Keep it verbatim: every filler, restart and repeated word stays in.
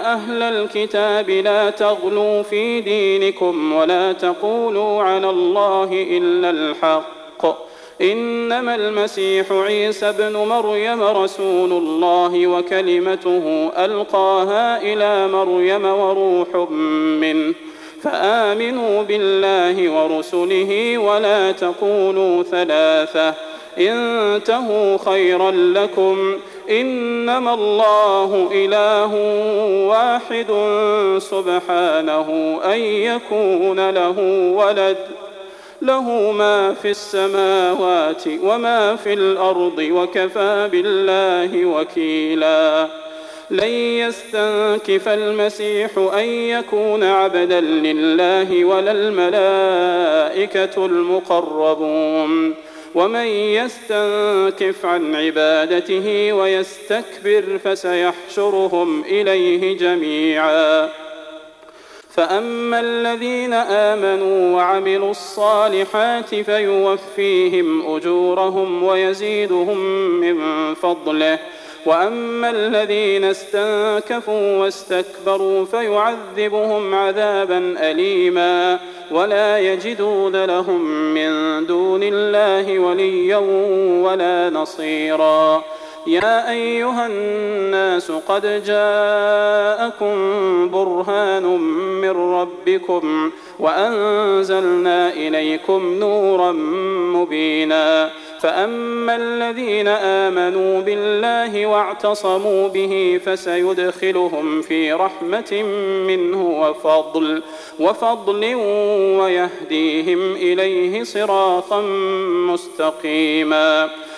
يا أهل الكتاب لا تغلوا في دينكم ولا تقولوا على الله إلا الحق إنما المسيح عيسى ابن مريم رسول الله وكلمته ألقاها إلى مريم وروح منه فآمنوا بالله ورسله ولا تقولوا ثلاثة انتهوا خيرا لكم إنما الله إله واحد سبحانه أن يكون له ولد له ما في السماوات وما في الأرض وكفى بالله وكيلا لن يستنكف المسيح أن يكون عبدا لله ولا الملائكة المقربون ومن يستنكف عن عبادته ويستكبر فسيحشرهم إليه جميعا فأما الذين آمنوا وعملوا الصالحات فيوفيهم أجورهم ويزيدهم من فضله وأما الذين استنكفوا واستكبروا فيعذبهم عذابا أليما ولا يجدون لهم من دون الله وليا ولا نصيرا يا أيها الناس قد جاءكم برهان من ربكم وأنزلنا إليكم نورا مبينا فأما الذين آمنوا بالله واعتصموا به فسيدخلهم في رحمة منه وفضل وفضل ويهديهم إليه صراطا مستقيما